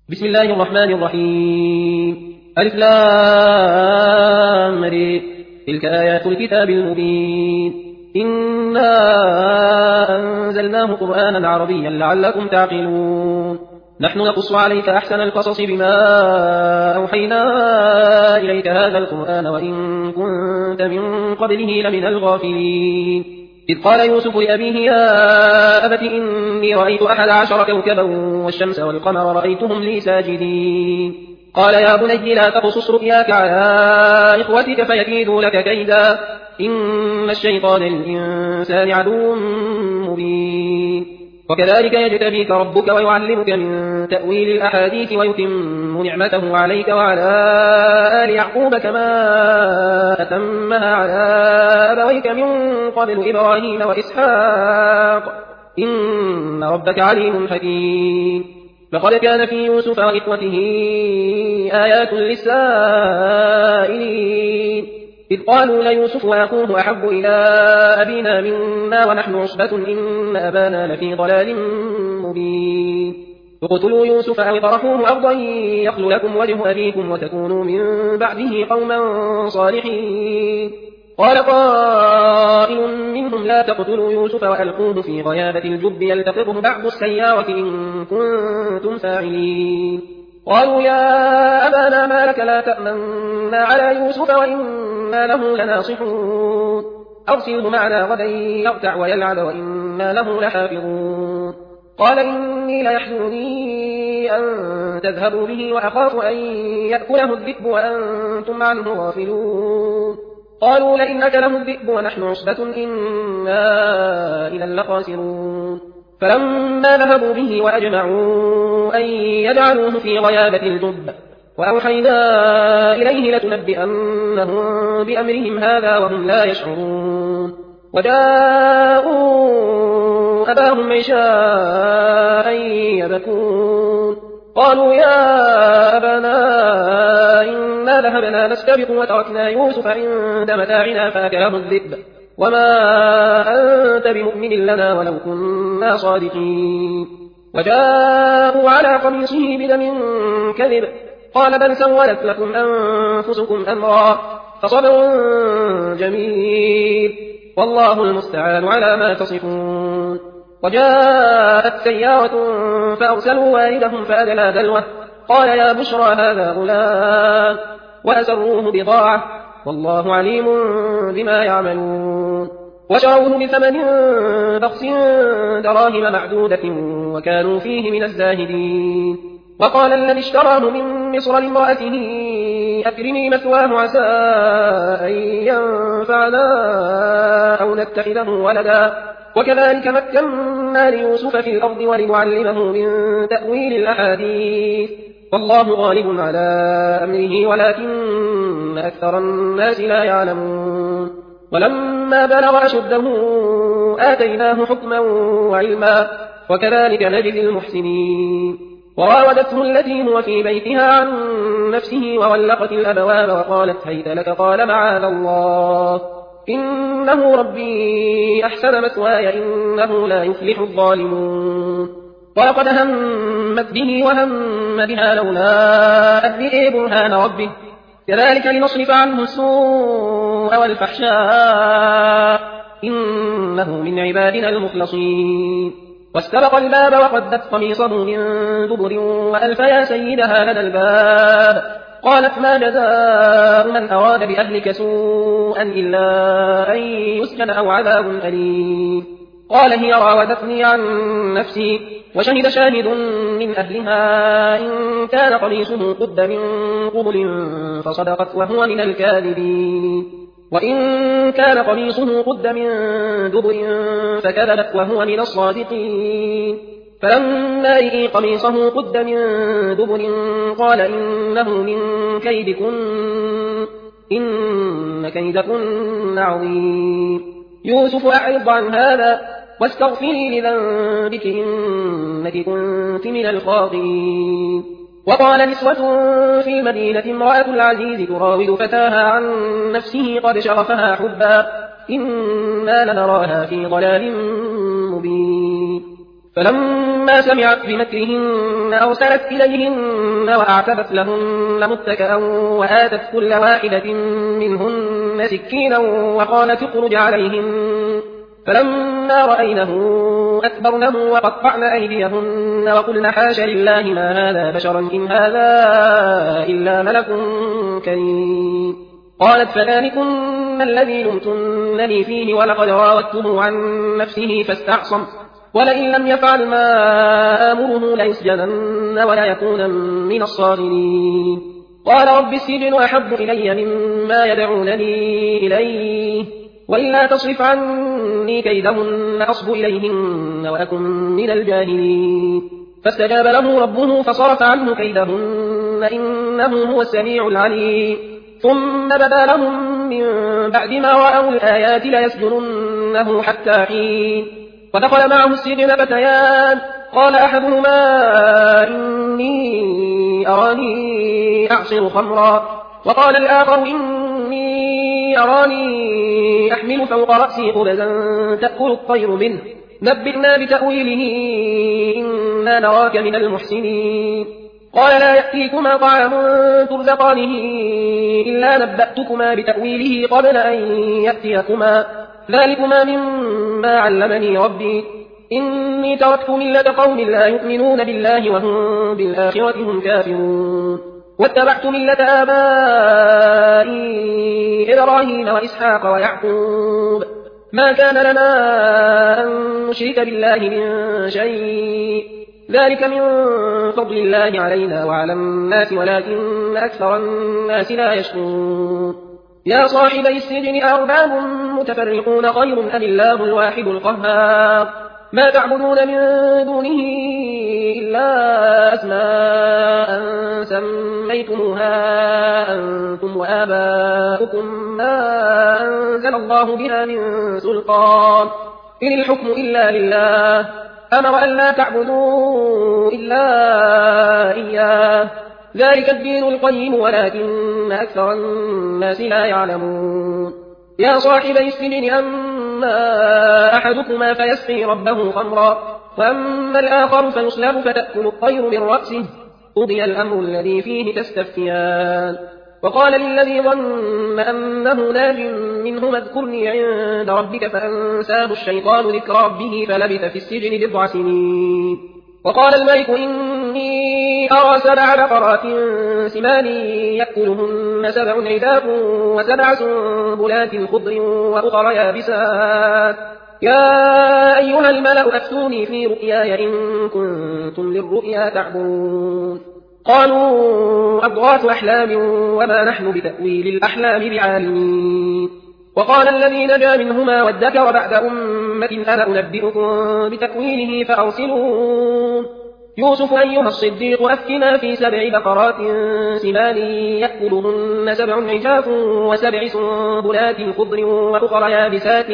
بسم الله الرحمن الرحيم. ألف لام ر. تلك آيات الكتاب المبين. إنا أنزلناه قرآنا عربيا لعلكم تعقلون. نحن نقص عليك أحسن القصص بما أوحينا إليك هذا القرآن وإن كنت من قبله لمن الغافلين. إذ قال يوسف لأبيه يا أبت إني رأيت 11 كوكبا والشمس والقمر رأيتهم لي ساجدين. قال يا بني لا تقصص رؤياك على إخوتك فيكيدوا لك كيدا إن الشيطان للإنسان عدو مبين. وكذلك يجتبيك ربك ويعلمك من تأويل الأحاديث ويتم نعمته عليك وعلى آل يعقوب كما أتمها على أبويك من قبل إبراهيم وإسحاق إن ربك عليم حكيم. لقد كان في يوسف وإخوته آيات للسائلين إذ قالوا ليوسف وأخوه أحب إلى أبينا منا ونحن عصبة إن أبانا لفي ضلال مبين. اقتلوا يوسف أو اطرحوه أرضا يخل لكم وجه أبيكم وتكونوا من بعده قوما صالحين. قال قائل منهم لا تقتلوا يوسف وألقوه في غيابة الجب يلتقطه بعض السيارة إن كنتم فاعلين. قالوا يا أبانا ما لك لا تأمنا على يوسف وإنا له لناصحون أرسله معنا غدا يرتع ويلعب وإنا له لحافظون. قال إني ليحزنني أن تذهبوا به وأخاف أن يأكله الذئب وأنتم عنه غافلون. قالوا لئن أكله الذئب ونحن عصبة إنا إذا لخاسرون. فلما ذهبوا به وأجمعوا أن يجعلوه في غيابة الجب وأوحينا إليه لتنبئنهم بأمرهم هذا وهم لا يشعرون. وجاءوا أباهم عشاء يبكون. قالوا يا أبانا إنا ذهبنا نستبق وتركنا يوسف عند متاعنا فأكله الذئب وما أنت بمؤمن لنا ولو كنا صادقين. وجاءوا على قميصه بدم كذب قال بل سولت لكم أنفسكم أمرا فصبر جميل والله المستعان على ما تصفون. وجاءت سيارة فأرسلوا والدهم فأدلى دلوه قال يا بشرى هذا غلام وأسروه بضاعة والله عليم بما يعملون. وشروه بثمن بخس دراهم معدودة وكانوا فيه من الزاهدين. وقال الذي اشتراه من مصر لامرأته أكرمي مثواه عسى أن ينفعنا أو نتخذه ولدا وكذلك مكنا ليوسف في الأرض ولنعلمه من تأويل الأحاديث والله غالب على أمره ولكن أكثر الناس لا يعلمون. ولما بلغ أشده آتيناه حكما وعلما وكذلك نجزي المحسنين. وراودته التي هو في بيتها عن نفسه وغلقت الأبواب وقالت هيت لك قال معاذ الله إنه ربي أحسن مثواي إنه لا يفلح الظالمون. ولقد همت به وهم بها لولا أن رأى برهان ربه كذلك لنصرف عنه السوء والفحشاء إنه من عبادنا المخلصين. واستبق الباب وقدت قميصه من دبر وألف يا سيدها لدى الباب قالت ما جزاء من أراد بأهلك سوءا إلا أن يسجن أو عذاب أليم. قال هي راودتني عن نفسي وشهد شاهد من أهلها إن كان قميصه قد من قبل فصدقت وهو من الكاذبين وإن كان قميصه قد من دبر فكذبت وهو من الصادقين. فلما رأى قميصه قد من دبر قال إنه من كيدكن إن كيدكن عظيم. يوسف أعرض عن هذا واستغفري لذنبك إنك كنت من الخاطئين. وقال نسوة في المدينة امرأة العزيز تراود فتاها عن نفسه قد شغفها حبا إنا لنراها في ضلال مبين. فلما فلما سمعت بمكرهن أرسلت إليهن وأعتدت لهن متكئا وآتت كل واحدة منهن سكينا وقالت اخرج عليهن فلما رأينه أكبرنه وقطعن أيديهن وقلن حاش لله ما هذا بشرا إن هذا إلا ملك كريم. قالت فذلكن الذي لمتنني فيه ولقد راودته عن نفسه فاستعصم ولئن لم يفعل ما آمره ليسجنن ولا يكون من الصاغرين. قال رب السجن أحب إلي مما يدعونني إليه وإلا تصرف عني كيدهن أصب إليهن وأكن من الجاهلين. فاستجاب له ربه فصرف عنه كيدهن إنه هو السميع العليم. ثم بدا لهم من بعد ما رأوا الآيات ليسجننه حتى حين. ودخل معه السجن فتيان قال أحدهما إني أراني أعصر خمرا وقال الآخر إني أراني أحمل فوق رأسي خبزا تأكل الطير منه نبئنا بتأويله إنا نراك من المحسنين. قال لا يأتيكما طعام ترزقانه إلا نبأتكما بتأويله قبل أن يأتيكما ذلكما مما علمني ربي إني تركت ملة قوم لا يؤمنون بالله وهم بالآخرة هم كافرون واتبعت ملة آبائي إبراهيم وإسحاق ويعقوب ما كان لنا أن نشرك بالله من شيء ذلك من فضل الله علينا وعلى الناس ولكن أكثر الناس لا يشكرون. يا صاحبي السجن أأرباب متفرقون خير أم الله الواحد القهار ما تعبدون من دونه إلا أسماء سميتموها أنتم وآباؤكم ما أنزل الله بها من سلطان إن الحكم إلا لله أمر أن لا تعبدوا إلا إياه ذلك الدين القيم ولكن أكثر الناس لا يعلمون. يا صاحبي السجن أما أحدكما فيسقي ربه خمرا وأما الآخر فيصلب فتأكل الطير من رأسه قضي الأمر الذي فيه تستفتيان. وقال للذي ظن أنه ناج منهما اذكرني عند ربك فأنساه الشيطان ذكر ربه فلبث في السجن 9 سنين. وقال الملك إني أرى 7 بقرات سمان يأكلهن 7 عجاف و7 سنبلات خضر وأخر يابسات يا أيها الملأ أفتوني في رؤياي إن كنتم للرؤيا تعبرون. قالوا أضغاث أحلام وما نحن بتأويل الأحلام بعالمين. وقال الذي نجا منهما وادكر بعد أمة أنا أنبئكم بتأويله فأرسلون. يوسف أيها الصديق أفتنا في 7 بقرات سمان يأكلهن 7 عجاف و7 سنبلات خضر وأخر يابسات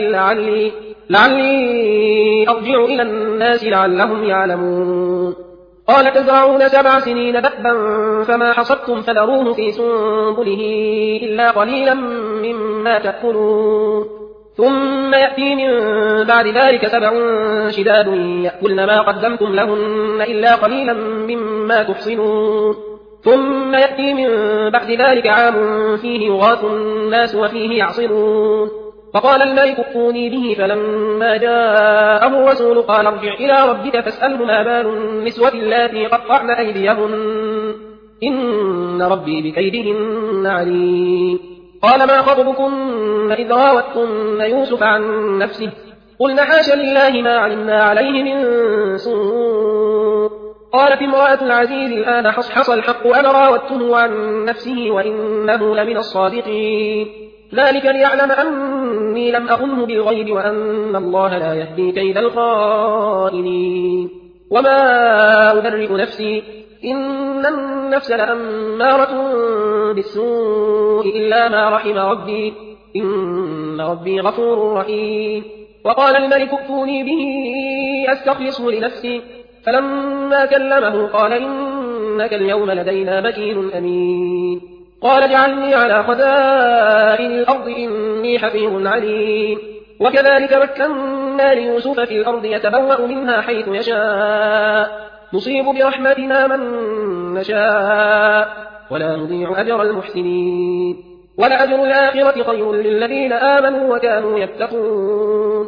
لعلي أرجع إلى الناس لعلهم يعلمون. قال تزرعون 7 سنين دأبا فما حصدتم فذروه في سنبله إلا قليلا مما تأكلون ثم يأتي من بعد ذلك 7 شداد يأكلن ما قدمتم لهن إلا قليلا مما تحصنون ثم يأتي من بعد ذلك عام فيه يغاث الناس وفيه يعصرون. فقال الملك ائتوني به فلما جاءه الرسول قال ارجع إلى ربك فاسأله ما بال النسوة اللاتي قطعن أيديهن إن ربي بكيدهن عليم. قال ما خطبكن إذ راوتن يوسف عن نفسه قلنا حاش لله ما علمنا عليه من سوء. قالت امرأة العزيز الآن حصحص الحق أنا راودته عن نفسه وإنه لمن الصادقين ذلك ليعلم أني لم أخنه بالغيب وأن الله لا يهدي كيد الخائنين. وما أبرئ نفسي إن النفس لأمارة بالسوء إلا ما رحم ربي إن ربي غفور رحيم. وقال الملك ائتوني به أستخلصه لنفسي فلما كلمه قال إنك اليوم لدينا مكين أمين. قال اجعلني على خزائن الأرض إني حفيظ عليم. وكذلك مكنا ومكنا ليوسف في الأرض يتبوأ منها حيث يشاء نصيب برحمتنا من نشاء ولا نضيع أجر المحسنين ولأجر الآخرة خير للذين آمنوا وكانوا يتقون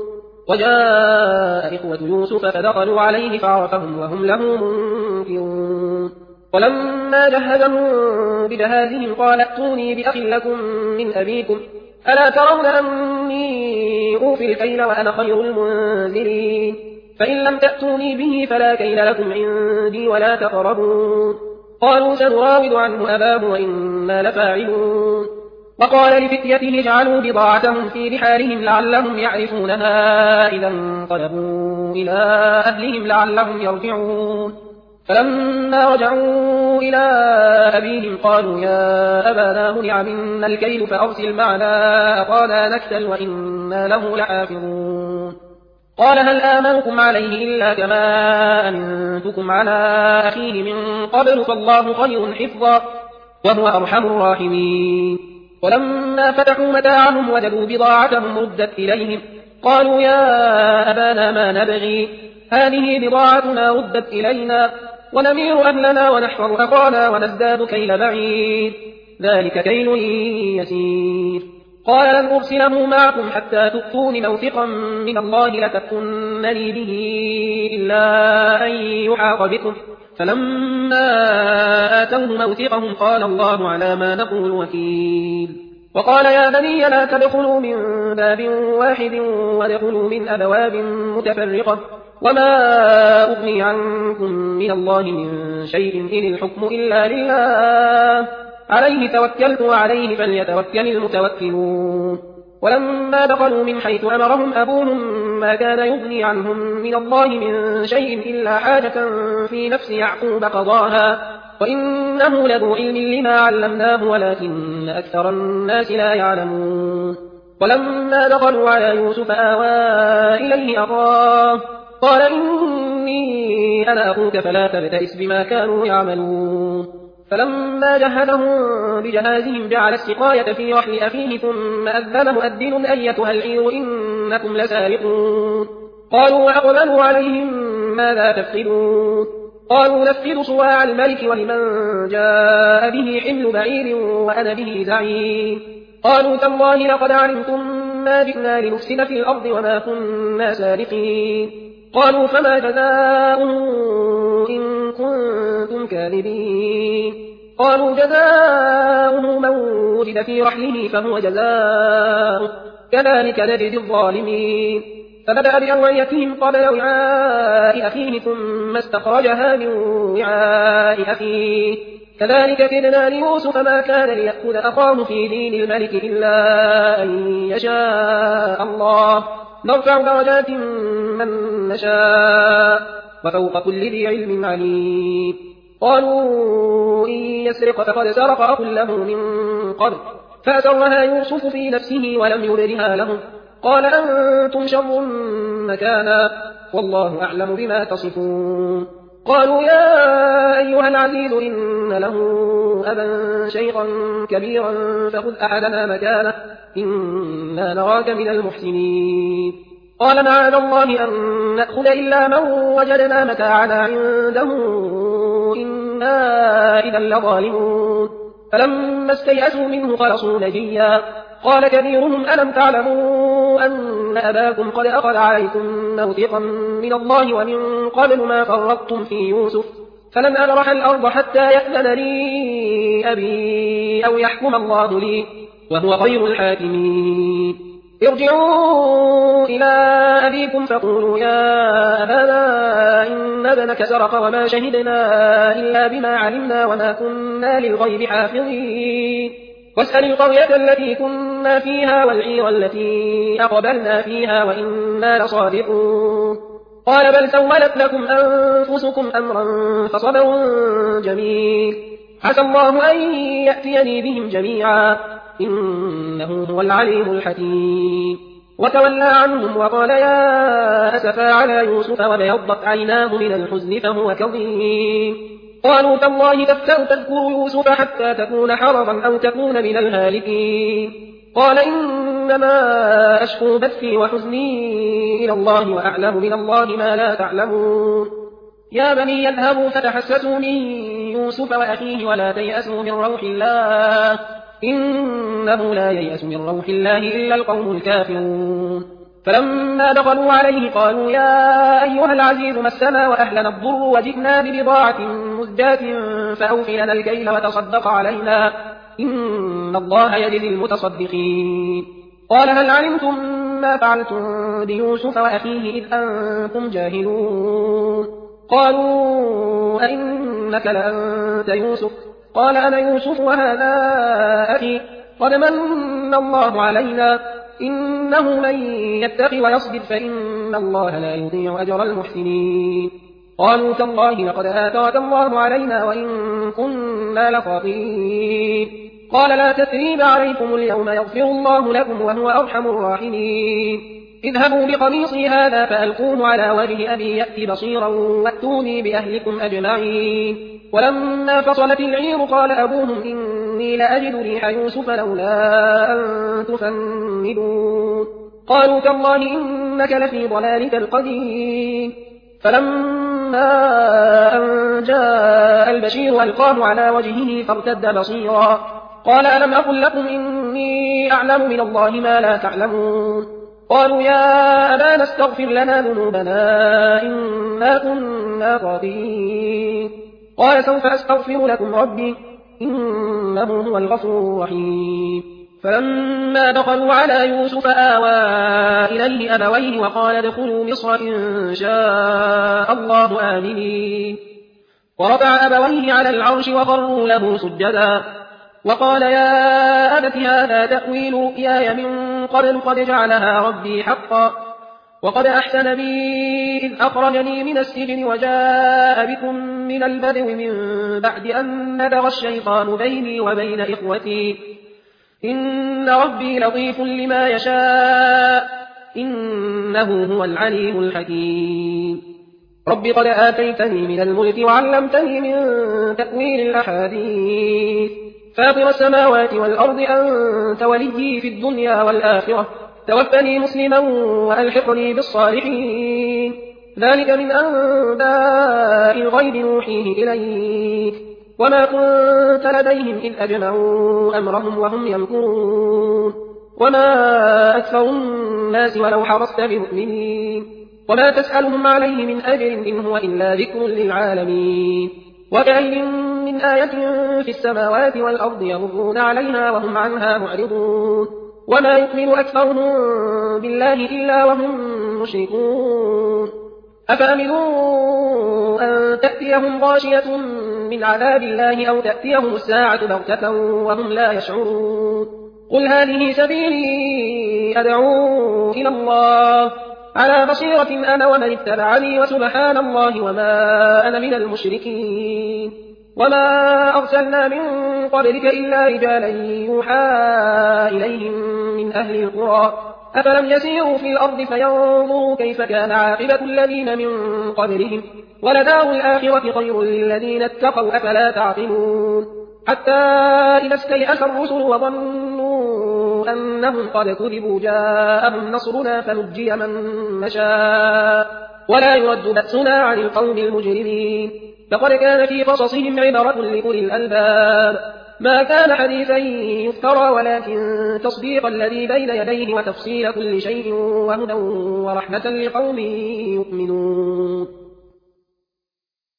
وجاء إخوة يوسف فدخلوا عليه فعرفهم وهم له منكرون ولما جهزهم بجهازهم قال ائتوني بأخ لكم من أبيكم ألا ترون أني أوفي الكيل وأنا خير المنزلين فإن لم تأتوني به فلا كيل لكم عندي ولا تقربون قالوا سنراود عنه أباه وإنا لفاعلون وقال لفتيته اجعلوا بضاعتهم في رحالهم لعلهم يعرفونها إذا انقلبوا إلى أهلهم لعلهم يرجعون فلما رجعوا إلى أبيهم قالوا يا أبانا منع منا الكيل فأرسل معنا أخانا نكتل وإنا له لحافظون قال هل آمنكم عليه إلا كما أمنتكم على أخيه من قبل فالله خير حفظا وهو أرحم الراحمين ولما فتحوا متاعهم وجدوا بضاعتهم ردت إليهم قالوا يا أبانا ما نبغي هذه بضاعتنا ردت إلينا ونمير أهلنا ونحفظ أخانا ونزداد كيل بعيد ذلك كيل يسير قال لن أرسله معكم حتى تؤتون موثقا من الله لتأتونني به إلا أن يحاط بكم فلما آتوه موثقهم قال الله على ما نقول وكيل وقال يا بني لا تدخلوا من باب واحد وادخلوا من أبواب متفرقة وما أغني عنكم من الله من شيء إن الحكم إلا لله عليه توكلت وعليه فليتوكل المتوكلون ولما دخلوا من حيث أمرهم أبوهم ما كان يغني عنهم من الله من شيء إلا حاجة في نفس يعقوب قضاها وإنه لذو علم لما علمناه ولكن أكثر الناس لا يعلمون ولما دخلوا على يوسف آوى إليه أخاه قال إني أنا أخوك فلا تبتئس بما كانوا يعملون فلما جهزهم بجهازهم جعل السقاية في رحل أخيه ثم أذن مؤذن أيتها العير إنكم لسارقون قالوا وأقبلوا عليهم ماذا تفقدون قالوا نفقد صواع الملك ولمن جاء به حمل بعير وأنا به زعيم قالوا تالله لقد علمتم ما جئنا لنفسد في الأرض وما كنا سارقين قالوا فما جزاؤه إن كنتم كاذبين قالوا جزاؤه من وجد في رحله فهو جزاؤه كذلك نجزي الظالمين فبدأ بأوعيتهم قبل وعاء أخيه ثم استخرجها من وعاء أخيه كذلك كدنا ليوسف ما كان ليأخذ أخاه في دين الملك إلا أن يشاء الله نرفع درجات من نشاء وفوق كل ذي علم عليم قالوا إن يسرق فقد سرق أخ له من قبل فأسرها يوسف في نفسه ولم يبدها لهم قال أنتم شر مكانا والله أعلم بما تصفون قالوا يا أيها العزيز إن له أبا شيخا كبيرا فخذ أحدنا مكانه إنا نراك من المحسنين قال معاذ الله أن نأخذ إلا من وجدنا متاعنا عنده إنا إذا لظالمون فلما استيأسوا منه خلصوا نجيا قال كبيرهم ألم تعلموا أن أباكم قد أخذ عليكم موثقا من الله ومن قبل ما فرطتم في يوسف فلن أبرح الأرض حتى يأذن لي أبي أو يحكم الله لي وهو خير الحاكمين ارجعوا إلى أبيكم فقولوا يا أبانا إن ابنك سرق وما شهدنا إلا بما علمنا وما كنا للغيب حافظين واسأل القرية التي كنا فيها والعير التي أقبلنا فيها وإنا لصادقون قال بل سولت لكم أنفسكم أمرا فصبر جميل عسى الله أن يأتيني بهم جميعا إنه هو العليم الحكيم وتولى عنهم وقال يا أسفا على يوسف وبيضت عيناه من الحزن فهو كظيم قالوا تالله تفتأ تذكر يوسف حتى تكون حرضا أو تكون من الهالكين قال إن إنما أشكو بثي وحزني إلى الله وأعلم من الله ما لا تعلمون يا بني يذهبوا فتحسسوا من يوسف وأخيه ولا تيأسوا من روح الله إنه لا ييأس من روح الله إلا القوم الكافرون فلما دخلوا عليه قالوا يا أيها العزيز مسنا وأهلنا الضر وجئنا ببضاعة مزجاة فأوف لنا الكيل وتصدق علينا إن الله يجزي المتصدقين قال هل علمتم ما فعلتم بيوسف وأخيه إذ أنتم جاهلون قالوا أئنك لأنت يوسف قال أنا يوسف وهذا أخي قد من الله علينا إنه من يتق ويصبر فإن الله لا يضيع أجر المحسنين قالوا تالله لقد آثرك الله علينا وإن كنا لخاطئين قال لا تثريب عليكم اليوم يغفر الله لكم وهو أرحم الراحمين اذهبوا بقميصي هذا فألقوه على وجه أبي يأتي بصيرا وأتوني بأهلكم أجمعين ولما فصلت العير قال أبوهم إني لأجد ريح يوسف لولا أن تفندون قالوا تالله إنك لفي ضلالك القديم فلما أن جاء البشير ألقاه على وجهه فارتد بصيرا قال ألم أقل لكم إني أعلم من الله ما لا تعلمون قالوا يا أبانا استغفر لنا ذنوبنا إنا كنا خاطئين قال سوف أستغفر لكم ربي إنه هو الغفور الرحيم فلما دخلوا على يوسف آوى إليه أبويه وقال ادخلوا مصر إن شاء الله آمنين ورفع أبويه على العرش وخروا له سجدا وقال يا أبت هذا تأويل رؤياي من قبل قد جعلها ربي حقا وقد أحسن بي إذ أخرجني من السجن وجاء بكم من البدو من بعد أن نزغ الشيطان بيني وبين إخوتي إن ربي لطيف لما يشاء إنه هو العليم الحكيم رب قد آتيتني من الملك وعلمتني من تأويل الأحاديث فاطر السماوات والأرض أنت وليي في الدنيا والآخرة توفني مسلما وألحقني بالصالحين ذلك من أنباء الغيب نوحيه إليك وما كنت لديهم إذ أجمعوا أمرهم وهم يمكرون وما أكثر الناس ولو حرصت بمؤمنين وما تسألهم عليه من أجر إن هو إلا ذكر للعالمين وكأي من آية في السماوات والأرض يمرون عليها وهم عنها معرضون وما يؤمن أكثرهم بالله إلا وهم مشركون أفأمنوا أن تأتيهم غاشية من عذاب الله أو تأتيهم الساعة بغتة وهم لا يشعرون قل هذه سبيلي أدعو إلى الله على بصيرة أنا ومن اتبعني وسبحان الله وما أنا من المشركين وما أرسلنا من قبلك إلا رجالا يوحى إليهم من أهل القرى أفلم يسيروا في الأرض فينظروا كيف كان عاقبة الذين من قبلهم ولدار الآخرة خير للذين اتقوا أفلا تعقلون حتى إذا استيأس الرسل وظنوا أنهم قد كذبوا جاءهم نصرنا فنجي من نشاء ولا يرد بأسنا عن القوم المجرمين لقد كان في قصصهم عبرة لأولي الألباب ما كان حديثا يفترى ولكن تصديق الذي بين يديه وتفصيل كل شيء وهدى ورحمة لقوم يؤمنون